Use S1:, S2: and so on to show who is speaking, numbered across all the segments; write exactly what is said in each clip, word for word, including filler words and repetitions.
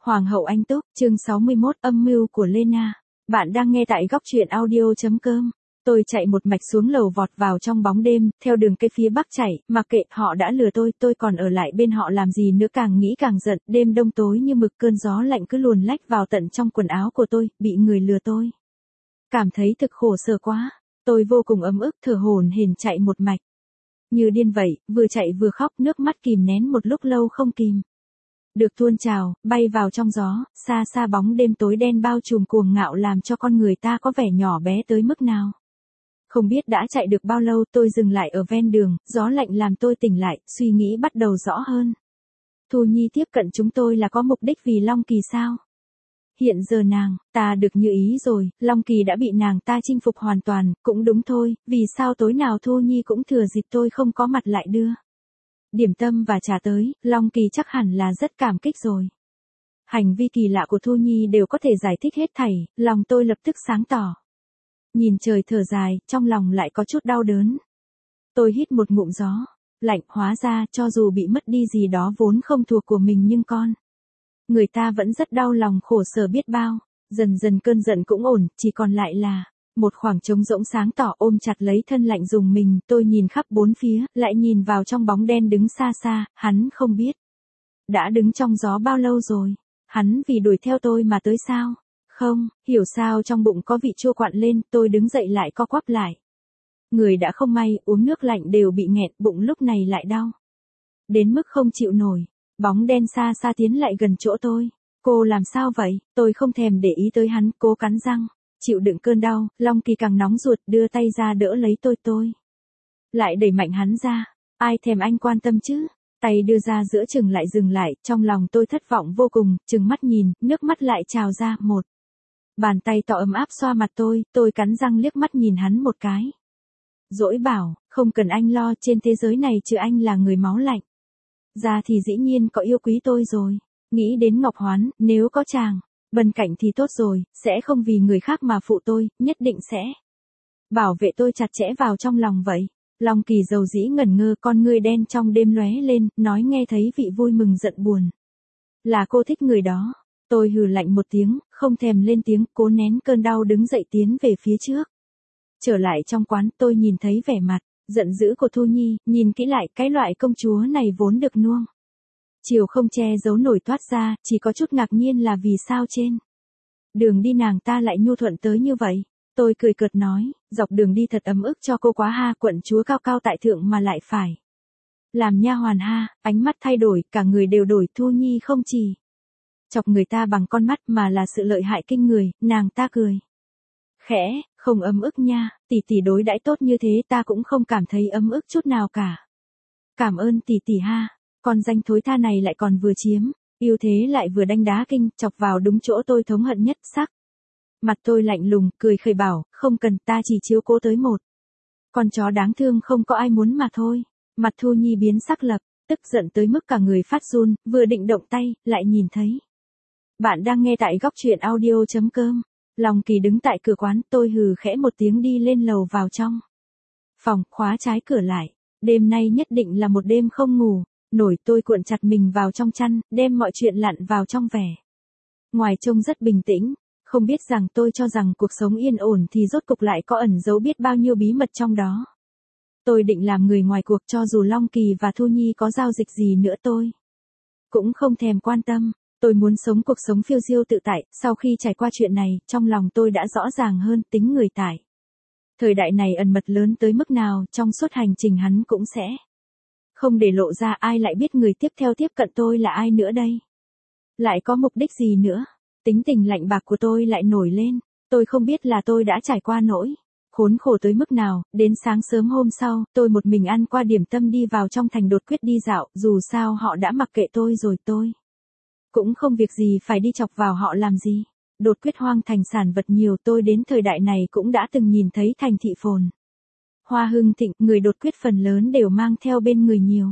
S1: Hoàng hậu Anh Túc, chương sáu mươi mốt, âm mưu của Lena. Bạn đang nghe tại góc truyện audio.com. Tôi chạy một mạch xuống lầu vọt vào trong bóng đêm, theo đường cây phía bắc chạy, mặc kệ, họ đã lừa tôi, tôi còn ở lại bên họ làm gì nữa, càng nghĩ càng giận, đêm đông tối như mực, cơn gió lạnh cứ luồn lách vào tận trong quần áo của tôi, bị người lừa tôi. Cảm thấy thực khổ sở quá, tôi vô cùng ấm ức, thở hổn hển chạy một mạch. Như điên vậy, vừa chạy vừa khóc, nước mắt kìm nén một lúc lâu không kìm được tuôn trào, bay vào trong gió, xa xa bóng đêm tối đen bao trùm cuồng ngạo làm cho con người ta có vẻ nhỏ bé tới mức nào. Không biết đã chạy được bao lâu, tôi dừng lại ở ven đường, gió lạnh làm tôi tỉnh lại, suy nghĩ bắt đầu rõ hơn. Thu Nhi tiếp cận chúng tôi là có mục đích vì Long Kỳ sao? Hiện giờ nàng, ta được như ý rồi, Long Kỳ đã bị nàng ta chinh phục hoàn toàn, cũng đúng thôi, vì sao tối nào Thu Nhi cũng thừa dịp tôi không có mặt lại đưa điểm tâm và trà tới, Long Kỳ chắc hẳn là rất cảm kích rồi. Hành vi kỳ lạ của Thu Nhi đều có thể giải thích hết thảy, lòng tôi lập tức sáng tỏ. Nhìn trời thở dài, trong lòng lại có chút đau đớn. Tôi hít một ngụm gió, lạnh, hóa ra cho dù bị mất đi gì đó vốn không thuộc của mình nhưng con người ta vẫn rất đau lòng khổ sở biết bao. Dần dần cơn giận cũng ổn, chỉ còn lại là một khoảng trống rỗng sáng tỏ, ôm chặt lấy thân lạnh dùng mình, tôi nhìn khắp bốn phía, lại nhìn vào trong bóng đen đứng xa xa, hắn không biết đã đứng trong gió bao lâu rồi, hắn vì đuổi theo tôi mà tới sao? Không, hiểu sao trong bụng có vị chua quặn lên, tôi đứng dậy lại co quắp lại. Người đã không may, uống nước lạnh đều bị nghẹn, bụng lúc này lại đau đến mức không chịu nổi. Bóng đen xa xa tiến lại gần chỗ tôi. Cô làm sao vậy? Tôi không thèm để ý tới hắn, cố cắn răng chịu đựng cơn đau. Long Kỳ càng nóng ruột, đưa tay ra đỡ lấy tôi tôi lại đẩy mạnh hắn ra. Ai thèm anh quan tâm chứ? Tay đưa ra giữa chừng lại dừng lại, trong lòng tôi thất vọng vô cùng, chừng mắt nhìn, nước mắt lại trào ra. Một bàn tay to ấm áp xoa mặt tôi, tôi cắn răng liếc mắt nhìn hắn một cái. Dỗi bảo, không cần anh lo, trên thế giới này trừ anh là người máu lạnh ra thì dĩ nhiên có yêu quý tôi rồi. Nghĩ đến Ngọc Hoán, nếu có chàng bên cạnh thì tốt rồi, sẽ không vì người khác mà phụ tôi, nhất định sẽ bảo vệ tôi chặt chẽ vào trong lòng vậy. Long Kỳ dầu dĩ ngẩn ngơ, con ngươi đen trong đêm lóe lên, nói nghe thấy vị vui mừng giận buồn. Là cô thích người đó. Tôi hừ lạnh một tiếng, không thèm lên tiếng, cố nén cơn đau đứng dậy tiến về phía trước. Trở lại trong quán, tôi nhìn thấy vẻ mặt giận dữ của Thu Nhi, nhìn kỹ lại, cái loại công chúa này vốn được nuông chiều không che giấu nổi toát ra, chỉ có chút ngạc nhiên là vì sao trên đường đi nàng ta lại nhu thuận tới như vậy. Tôi cười cợt nói, dọc đường đi thật ấm ức cho cô quá ha, quận chúa cao cao tại thượng mà lại phải làm nha hoàn ha. Ánh mắt thay đổi, cả người đều đổi. Thu Nhi không chỉ chọc người ta bằng con mắt mà là sự lợi hại kinh người. Nàng ta cười khẽ, không ấm ức nha, tỷ tỷ đối đãi tốt như thế ta cũng không cảm thấy ấm ức chút nào cả. Cảm ơn tỷ tỷ ha. Con danh thối tha này lại còn vừa chiếm yêu thế lại vừa đánh đá kinh, chọc vào đúng chỗ tôi thống hận nhất. Sắc mặt tôi lạnh lùng, cười khẩy bảo, không cần, ta chỉ chiếu cố tới một con chó đáng thương không có ai muốn mà thôi. Mặt Thu Nhi biến sắc lập tức giận tới mức cả người phát run, vừa định động tay, lại nhìn thấy bạn đang nghe tại góc truyện audio.com. Long Kỳ đứng tại cửa quán, tôi hừ khẽ một tiếng đi lên lầu vào trong phòng, khóa trái cửa lại. Đêm nay nhất định là một đêm không ngủ nổi, tôi cuộn chặt mình vào trong chăn, đem mọi chuyện lặn vào trong vẻ ngoài trông rất bình tĩnh. Không biết rằng tôi cho rằng cuộc sống yên ổn thì rốt cục lại có ẩn giấu biết bao nhiêu bí mật trong đó. Tôi định làm người ngoài cuộc, cho dù Long Kỳ và Thu Nhi có giao dịch gì nữa tôi cũng không thèm quan tâm. Tôi muốn sống cuộc sống phiêu diêu tự tại. Sau khi trải qua chuyện này, trong lòng tôi đã rõ ràng hơn tính người tại thời đại này ẩn mật lớn tới mức nào, trong suốt hành trình hắn cũng sẽ không để lộ ra. Ai lại biết người tiếp theo tiếp cận tôi là ai nữa đây? Lại có mục đích gì nữa? Tính tình lạnh bạc của tôi lại nổi lên. Tôi không biết là tôi đã trải qua nỗi khốn khổ tới mức nào. Đến sáng sớm hôm sau, tôi một mình ăn qua điểm tâm đi vào trong thành đột quyết đi dạo. Dù sao họ đã mặc kệ tôi rồi, tôi cũng không việc gì phải đi chọc vào họ làm gì. Đột quyết hoang thành sản vật nhiều, tôi đến thời đại này cũng đã từng nhìn thấy thành thị phồn hoa hưng thịnh. Người đột quyết phần lớn đều mang theo bên người nhiều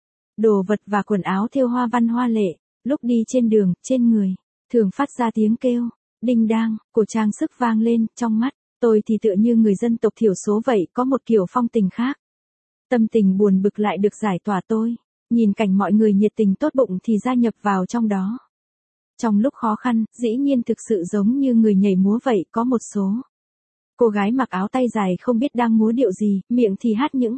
S1: đồ vật và quần áo thêu hoa văn hoa lệ. Lúc đi trên đường, trên người thường phát ra tiếng kêu đinh đang của trang sức vang lên. Trong mắt tôi thì tựa như người dân tộc thiểu số vậy, có một kiểu phong tình khác. Tâm tình buồn bực lại được giải tỏa. Tôi nhìn cảnh mọi người nhiệt tình tốt bụng thì gia nhập vào trong đó. Trong lúc khó khăn, dĩ nhiên thực sự giống như người nhảy múa vậy, có một số cô gái mặc áo tay dài không biết đang múa điệu gì, miệng thì hát những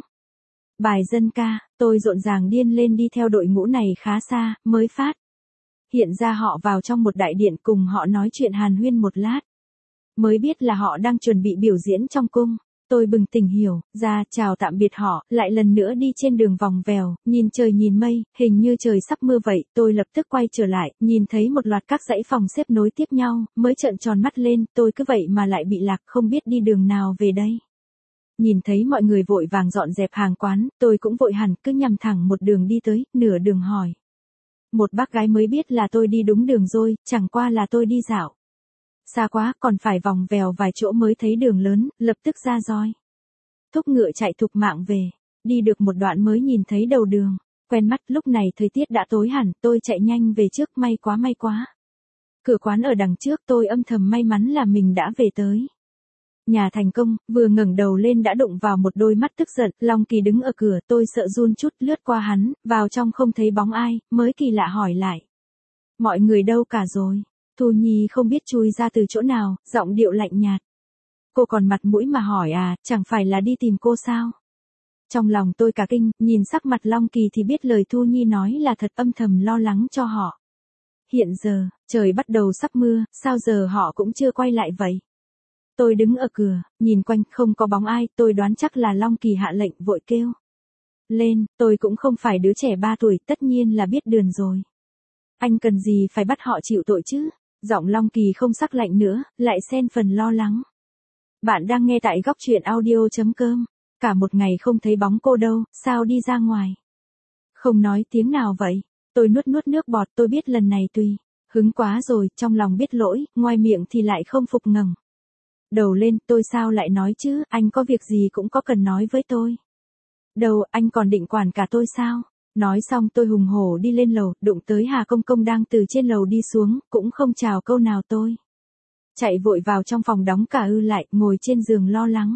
S1: bài dân ca, tôi rộn ràng điên lên đi theo đội ngũ này khá xa, mới phát hiện ra họ vào trong một đại điện, cùng họ nói chuyện hàn huyên một lát. Mới biết là họ đang chuẩn bị biểu diễn trong cung. Tôi bừng tỉnh hiểu ra, chào tạm biệt họ, lại lần nữa đi trên đường vòng vèo, nhìn trời nhìn mây, hình như trời sắp mưa vậy. Tôi lập tức quay trở lại, nhìn thấy một loạt các dãy phòng xếp nối tiếp nhau, mới trợn tròn mắt lên, tôi cứ vậy mà lại bị lạc, không biết đi đường nào về đây. Nhìn thấy mọi người vội vàng dọn dẹp hàng quán, tôi cũng vội hẳn, cứ nhằm thẳng một đường đi tới, nửa đường hỏi. Một bác gái mới biết là tôi đi đúng đường rồi, chẳng qua là tôi đi dạo. Xa quá, còn phải vòng vèo vài chỗ mới thấy đường lớn, lập tức ra roi. Thúc ngựa chạy thục mạng về, đi được một đoạn mới nhìn thấy đầu đường, quen mắt, lúc này thời tiết đã tối hẳn, tôi chạy nhanh về trước, may quá may quá. Cửa quán ở đằng trước, tôi âm thầm may mắn là mình đã về tới nhà thành công, vừa ngẩng đầu lên đã đụng vào một đôi mắt tức giận, Long Kỳ đứng ở cửa, tôi sợ run chút lướt qua hắn, vào trong không thấy bóng ai, mới kỳ lạ hỏi lại. Mọi người đâu cả rồi? Thu Nhi không biết chui ra từ chỗ nào, giọng điệu lạnh nhạt. Cô còn mặt mũi mà hỏi à, chẳng phải là đi tìm cô sao? Trong lòng tôi cả kinh, nhìn sắc mặt Long Kỳ thì biết lời Thu Nhi nói là thật, âm thầm lo lắng cho họ. Hiện giờ, trời bắt đầu sắp mưa, sao giờ họ cũng chưa quay lại vậy? Tôi đứng ở cửa, nhìn quanh không có bóng ai, tôi đoán chắc là Long Kỳ hạ lệnh, vội kêu lên, tôi cũng không phải đứa trẻ ba tuổi, tất nhiên là biết đường rồi. Anh cần gì phải bắt họ chịu tội chứ? Giọng Long Kỳ không sắc lạnh nữa, lại xen phần lo lắng. Bạn đang nghe tại góc truyện audio chấm com. Cả một ngày không thấy bóng cô đâu, sao đi ra ngoài? Không nói tiếng nào vậy? Tôi nuốt nuốt nước bọt, tôi biết lần này tùy hứng quá rồi, trong lòng biết lỗi, ngoài miệng thì lại không phục ngẩng đầu lên, tôi sao lại nói chứ, anh có việc gì cũng có cần nói với tôi. Đâu, anh còn định quản cả tôi sao? Nói xong tôi hùng hổ đi lên lầu, đụng tới Hà Công Công đang từ trên lầu đi xuống, cũng không chào câu nào tôi. Chạy vội vào trong phòng đóng cả ư lại, ngồi trên giường lo lắng.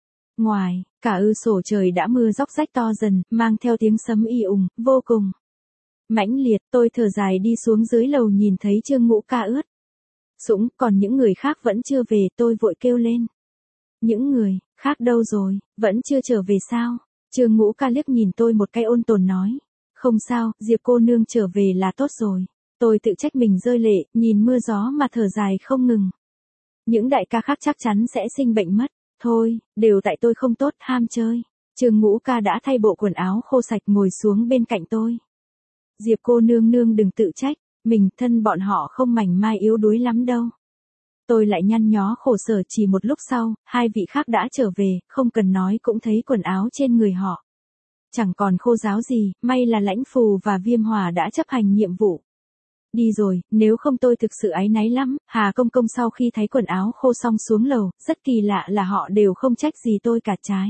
S1: Ngoài, cả ư sổ trời đã mưa róc rách to dần, mang theo tiếng sấm y ùng, vô cùng mãnh liệt. Tôi thở dài đi xuống dưới lầu, nhìn thấy Trương Ngũ Ca ướt sũng, còn những người khác vẫn chưa về, tôi vội kêu lên. Những người khác đâu rồi, vẫn chưa trở về sao? Trương Ngũ Ca liếc nhìn tôi một cái ôn tồn nói. Không sao, Diệp cô nương trở về là tốt rồi. Tôi tự trách mình rơi lệ, nhìn mưa gió mà thở dài không ngừng. Những đại ca khác chắc chắn sẽ sinh bệnh mất. Thôi, đều tại tôi không tốt, ham chơi. Trương Ngũ Ca đã thay bộ quần áo khô sạch, ngồi xuống bên cạnh tôi. Diệp cô nương nương đừng tự trách, mình thân bọn họ không mảnh mai yếu đuối lắm đâu. Tôi lại nhăn nhó khổ sở. Chỉ một lúc sau, hai vị khác đã trở về, không cần nói cũng thấy quần áo trên người họ chẳng còn khô ráo gì, may là Lãnh Phù và Viêm Hòa đã chấp hành nhiệm vụ. Đi rồi, nếu không tôi thực sự áy náy lắm. Hà Công Công sau khi thấy quần áo khô xong xuống lầu, rất kỳ lạ là họ đều không trách gì tôi cả, trái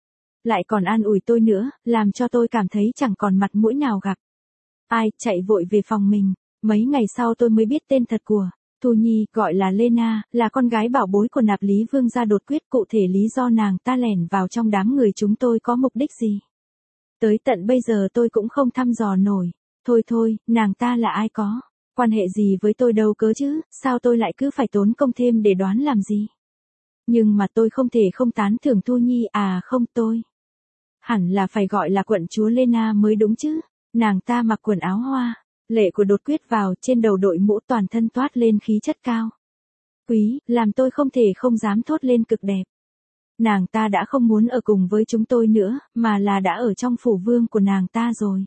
S1: lại còn an ủi tôi nữa, làm cho tôi cảm thấy chẳng còn mặt mũi nào gặp ai, chạy vội về phòng mình. Mấy ngày sau tôi mới biết tên thật của Thu Nhi, gọi là Lena, là con gái bảo bối của Nạp Lý Vương gia đột quyết. Cụ thể lý do nàng ta lẻn vào trong đám người chúng tôi có mục đích gì, tới tận bây giờ tôi cũng không thăm dò nổi. Thôi thôi, nàng ta là ai, có quan hệ gì với tôi đâu cớ chứ, sao tôi lại cứ phải tốn công thêm để đoán làm gì? Nhưng mà tôi không thể không tán thưởng Thu Nhi, à không, tôi hẳn là phải gọi là quận chúa Lena mới đúng chứ. Nàng ta mặc quần áo hoa lệ của đột quyết vào, trên đầu đội mũ, toàn thân toát lên khí chất cao quý, làm tôi không thể không dám thốt lên cực đẹp. Nàng ta đã không muốn ở cùng với chúng tôi nữa, mà là đã ở trong phủ vương của nàng ta rồi.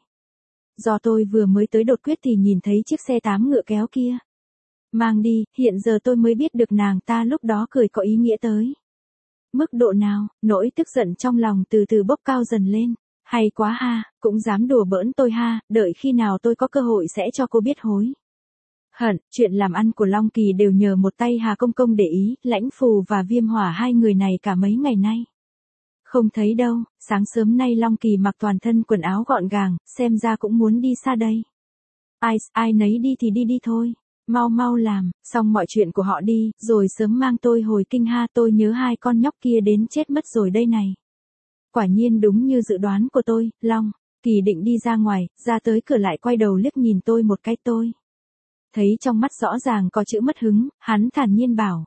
S1: Do tôi vừa mới tới đột quyết thì nhìn thấy chiếc xe tám ngựa kéo kia mang đi, hiện giờ tôi mới biết được nàng ta lúc đó cười có ý nghĩa tới mức độ nào. Nỗi tức giận trong lòng từ từ bốc cao dần lên. Hay quá ha, cũng dám đùa bỡn tôi ha, đợi khi nào tôi có cơ hội sẽ cho cô biết hối hận. Chuyện làm ăn của Long Kỳ đều nhờ một tay Hà Công Công để ý. Lãnh Phù và Viêm Hỏa, hai người này cả mấy ngày nay không thấy đâu. Sáng sớm nay Long Kỳ mặc toàn thân quần áo gọn gàng, xem ra cũng muốn đi xa đây. Ai, ai nấy đi thì đi đi thôi, mau mau làm xong mọi chuyện của họ đi, rồi sớm mang tôi hồi kinh ha. Tôi nhớ hai con nhóc kia đến chết mất rồi đây này. Quả nhiên đúng như dự đoán của tôi. Long Kỳ định đi ra ngoài, ra tới cửa lại quay đầu liếc nhìn tôi một cái. Tôi thấy trong mắt rõ ràng có chữ mất hứng, hắn thản nhiên bảo.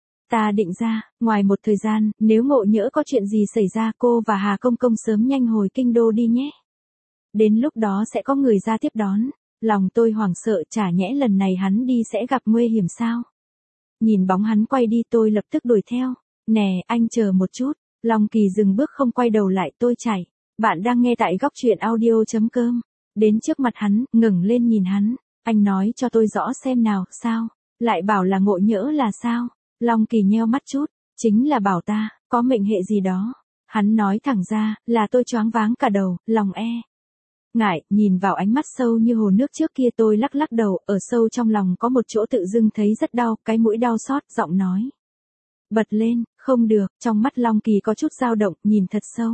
S1: Ta định ra, ngoài một thời gian, nếu ngộ nhỡ có chuyện gì xảy ra cô và Hà Công Công sớm nhanh hồi kinh đô đi nhé. Đến lúc đó sẽ có người ra tiếp đón. Lòng tôi hoảng sợ, chả nhẽ lần này hắn đi sẽ gặp nguy hiểm sao? Nhìn bóng hắn quay đi tôi lập tức đuổi theo. Nè, anh chờ một chút. Long Kỳ dừng bước không quay đầu lại, tôi chạy. Bạn đang nghe tại góc truyện audio.com. Đến trước mặt hắn, ngẩng lên nhìn hắn. Anh nói cho tôi rõ xem nào, sao? Lại bảo là ngộ nhỡ là sao? Long Kỳ nheo mắt chút. Chính là bảo ta, có mệnh hệ gì đó. Hắn nói thẳng ra, là tôi choáng váng cả đầu, lòng e. Ngại, nhìn vào ánh mắt sâu như hồ nước trước kia tôi lắc lắc đầu, ở sâu trong lòng có một chỗ tự dưng thấy rất đau, cái mũi đau xót, giọng nói. Bật lên, không được, trong mắt Long Kỳ có chút dao động, nhìn thật sâu.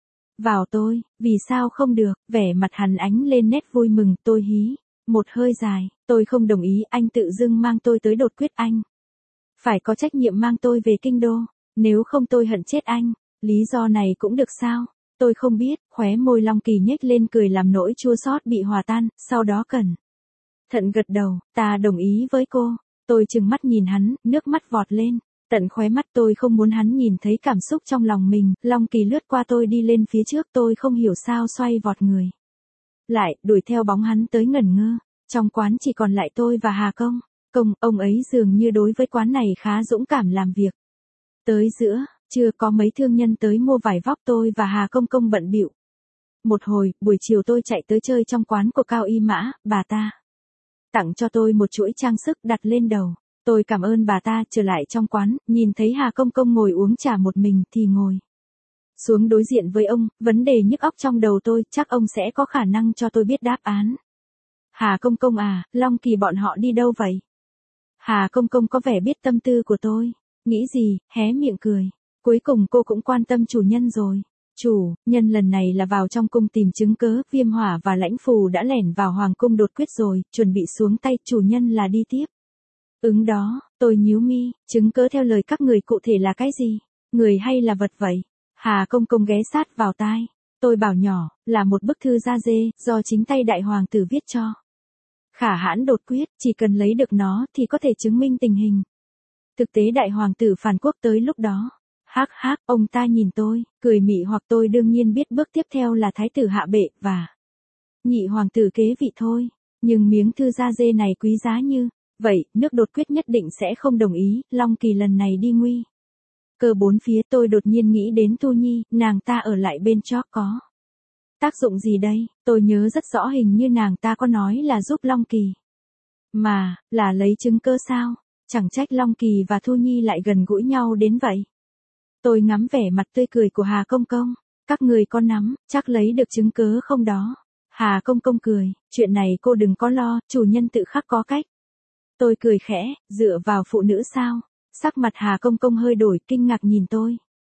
S1: Vào tôi, vì sao không được, vẻ mặt hắn ánh lên nét vui mừng, tôi hí. Một hơi dài, tôi không đồng ý, anh tự dưng mang tôi tới đột quyết anh. Phải có trách nhiệm mang tôi về kinh đô, nếu không tôi hận chết anh, lý do này cũng được sao? Tôi không biết, khóe môi Long Kỳ nhếch lên cười làm nỗi chua xót bị hòa tan, sau đó cẩn thận gật đầu, ta đồng ý với cô. Tôi trừng mắt nhìn hắn, nước mắt vọt lên, tận khóe mắt tôi không muốn hắn nhìn thấy cảm xúc trong lòng mình. Long Kỳ lướt qua tôi đi lên phía trước, tôi không hiểu sao xoay vọt người lại, đuổi theo bóng hắn tới ngẩn ngơ. Trong quán chỉ còn lại tôi và Hà Công Công, ông ấy dường như đối với quán này khá dũng cảm làm việc. Tới giữa chưa có mấy thương nhân tới mua vải vóc, tôi và Hà Công Công bận bịu. Một hồi, buổi chiều tôi chạy tới chơi trong quán của Cao Y Mã, bà ta tặng cho tôi một chuỗi trang sức đặt lên đầu. Tôi cảm ơn bà ta, trở lại trong quán, nhìn thấy Hà Công Công ngồi uống trà một mình thì ngồi xuống đối diện với ông, vấn đề nhức óc trong đầu tôi, chắc ông sẽ có khả năng cho tôi biết đáp án. Hà Công Công à, Long Kỳ bọn họ đi đâu vậy? Hà Công Công có vẻ biết tâm tư của tôi, nghĩ gì, hé miệng cười. Cuối cùng cô cũng quan tâm chủ nhân rồi. Chủ, nhân lần này là vào trong cung tìm chứng cớ, Viêm Hỏa và Lãnh Phù đã lẻn vào hoàng cung đột quyết rồi, chuẩn bị xuống tay, chủ nhân là đi tiếp. Ứng đó, tôi nhíu mi, chứng cớ theo lời các người cụ thể là cái gì? Người hay là vật vậy? Hà Công Công ghé sát vào tai. Tôi bảo nhỏ, là một bức thư da dê, do chính tay đại hoàng tử viết cho Khả Hãn đột quyết, chỉ cần lấy được nó thì có thể chứng minh tình hình. Thực tế đại hoàng tử phản quốc tới lúc đó. Hắc hắc, ông ta nhìn tôi, cười mị hoặc tôi đương nhiên biết bước tiếp theo là thái tử hạ bệ và nhị hoàng tử kế vị thôi. Nhưng miếng thư da dê này quý giá như vậy, nước đột quyết nhất định sẽ không đồng ý. Long Kỳ lần này đi nguy cơ bốn phía, tôi đột nhiên nghĩ đến Tu Nhi, nàng ta ở lại bên chó có tác dụng gì đây? Tôi nhớ rất rõ hình như nàng ta có nói là giúp Long Kỳ. Mà, là lấy chứng cơ sao? Chẳng trách Long Kỳ và Thu Nhi lại gần gũi nhau đến vậy. Tôi ngắm vẻ mặt tươi cười của Hà Công Công. Các người có nắm, chắc lấy được chứng cớ không đó? Hà Công Công cười, chuyện này cô đừng có lo, chủ nhân tự khắc có cách. Tôi cười khẽ, dựa vào phụ nữ sao? Sắc mặt Hà Công Công hơi đổi, kinh ngạc nhìn tôi.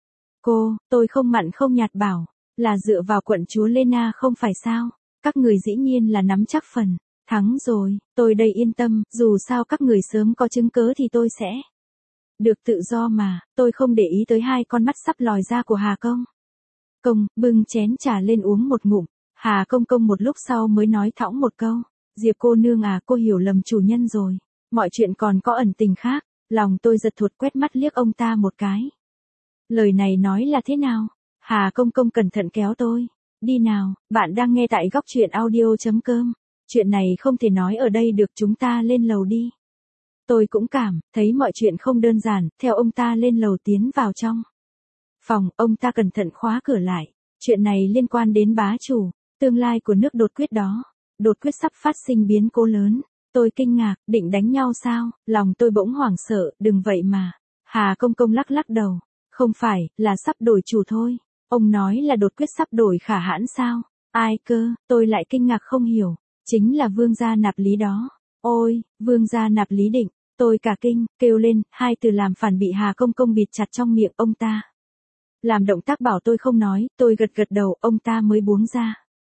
S1: Cô, tôi không mặn không nhạt bảo, là dựa vào quận chúa Lena không phải sao? Các người dĩ nhiên là nắm chắc phần. Thắng rồi, tôi đây yên tâm, dù sao các người sớm có chứng cớ thì tôi sẽ được tự do mà. Tôi không để ý tới hai con mắt sắp lòi ra của Hà Công Công, bưng chén trà lên uống một ngụm. Hà Công Công một lúc sau mới nói thõng một câu. Diệp cô nương à, cô hiểu lầm chủ nhân rồi. Mọi chuyện còn có ẩn tình khác. Lòng tôi giật thụt, quét mắt liếc ông ta một cái. Lời này nói là thế nào? Hà Công Công cẩn thận kéo tôi. Đi nào, bạn đang nghe tại góc truyện audio.com. Chuyện này không thể nói ở đây được, chúng ta lên lầu đi. Tôi cũng cảm thấy mọi chuyện không đơn giản, theo ông ta lên lầu tiến vào trong phòng, ông ta cẩn thận khóa cửa lại. Chuyện này liên quan đến bá chủ, tương lai của nước đột quyết đó. Đột quyết sắp phát sinh biến cố lớn. Tôi kinh ngạc, định đánh nhau sao? Lòng tôi bỗng hoảng sợ, đừng vậy mà. Hà Công Công lắc lắc đầu. Không phải, là sắp đổi chủ thôi. Ông nói là đột quyết sắp đổi Khả Hãn sao? Ai cơ? Tôi lại kinh ngạc không hiểu. Chính là vương gia Nạp Lý đó. Ôi, vương gia Nạp Lý Định. Tôi cả kinh, kêu lên, hai từ làm phản bị Hà Công Công bịt chặt trong miệng ông ta. Làm động tác bảo tôi không nói, tôi gật gật đầu, ông ta mới buông ra.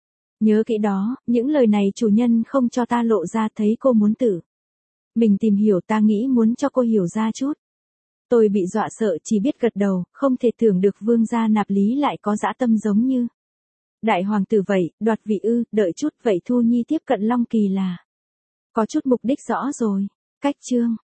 S1: Nhớ kỹ đó, những lời này chủ nhân không cho ta lộ ra, thấy cô muốn tự mình tìm hiểu, ta nghĩ muốn cho cô hiểu ra chút. Tôi bị dọa sợ, chỉ biết gật đầu, không thể tưởng được vương gia Nạp Lý lại có dã tâm giống như đại hoàng tử vậy. Đoạt vị ư? Đợi chút, vậy Thu Nhi tiếp cận Long Kỳ là Có chút mục đích rõ rồi. Cách chương.